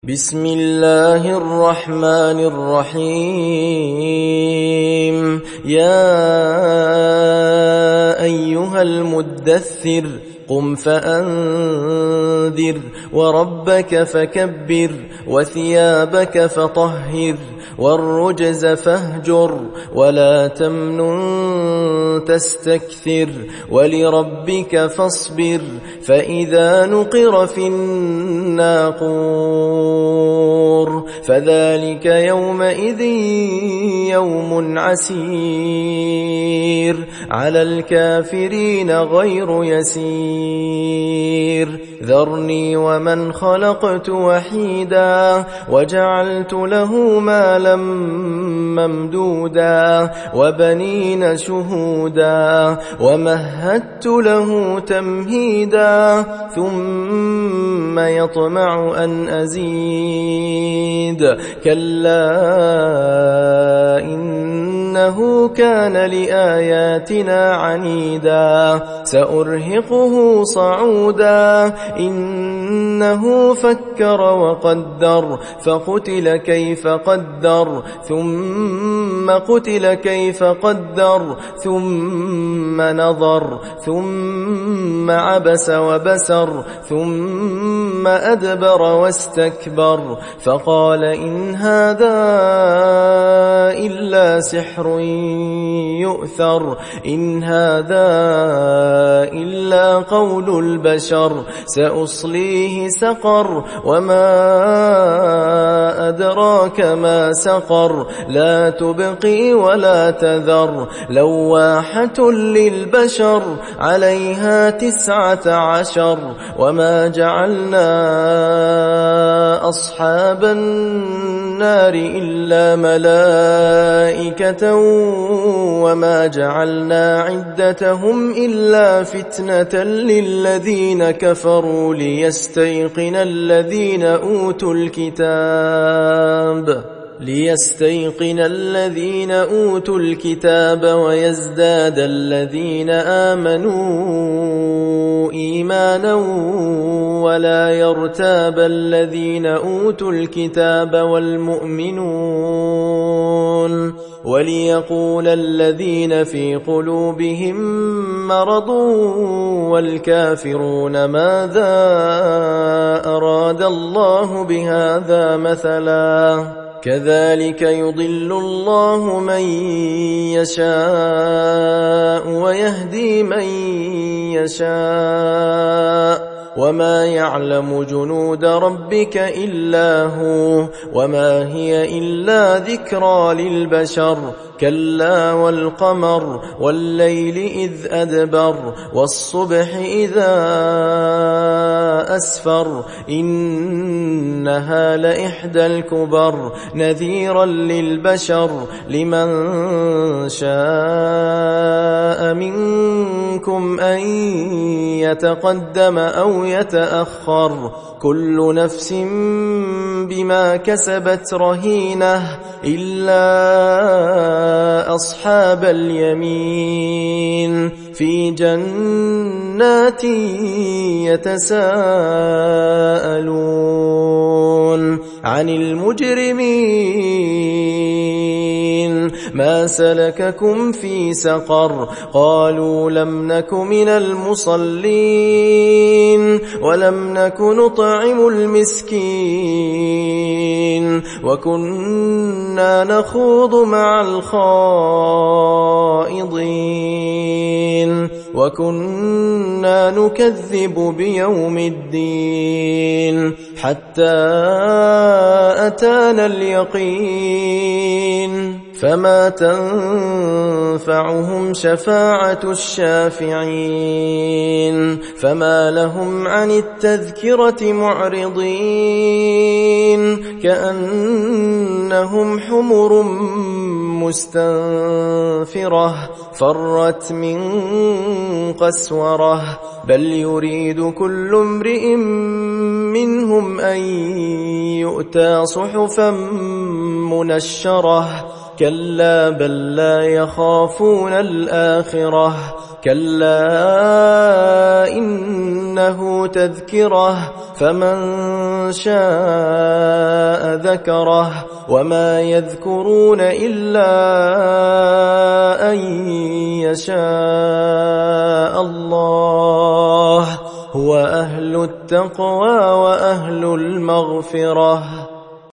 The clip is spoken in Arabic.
بسم الله الرحمن الرحيم. يا أيها المدثر قم فأنذر وربك فكبر وثيابك فطهر والرجز فاهجر ولا تمنن تستكثر ولربك فاصبر فإذا نقر في الناقور فذلك يومئذ يوم عسير على الكافرين غير يسير. ذرني ومن خلقت وحيدا وجعلت له مالا ممدودا وبنين شهودا ومهدت له تمهيدا ثم يطمع أن أزيد كلا إنه كان لآياتنا عنيدا سأرهقه صعودا إنه فكر وقدر فقتل كيف قدر ثم قتل كيف قدر ثم نظر ثم عبس وبسر ثم أدبر واستكبر فقال إن هذا إلا سحر يؤثر إن هذا إلا قول البشر سأصليه سقر وما أدراك ما سقر لا تبقي ولا تذر لواحة للبشر عليها 19 وما جعلنا أصحاب النار إلا ملائكة وما جعلنا عدتهم إلا فتنة للذين كفروا ليستيقن الذين أوتوا الكتاب ويزداد الذين آمنوا إيمانا ولا يرتاب الذين أوتوا الكتاب والمؤمنون وليقول الذين في قلوبهم مرض والكافرون ماذا أراد الله بهذا مثلا كذلك يضل الله من يشاء ويهدي من يشاء وما يعلم جنود ربك إلا هو وما هي إلا ذكرى للبشر كلا والقمر والليل إذ أدبر والصبح إذا أسفر إنها لإحدى الكبر نذيرا للبشر لمن شاء منكم أن يتقدم أو يتأخر كل نفس بما كسبت رهينة إلا أصحاب اليمين في جنات يتساءلون عن المجرمين ما سلككم في سقر قالوا لم نك من المصلين ولم نك نطعم المسكين وكنا نخوض مع الخائضين وكنا نكذب بيوم الدين حتى أتانا اليقين فما تنفعهم شفاعة الشافعين فما لهم عن التذكرة معرضين كأنهم حمر مستنفرة فرت من قسورة بل يريد كل امرئ منهم أن يؤتى صحفا منشرة كلا بل لا يخافون الآخرة كلا إنه تذكرة فمن شاء ذكره وما يذكرون إلا أن يشاء الله هو أهل التقوى وأهل المغفرة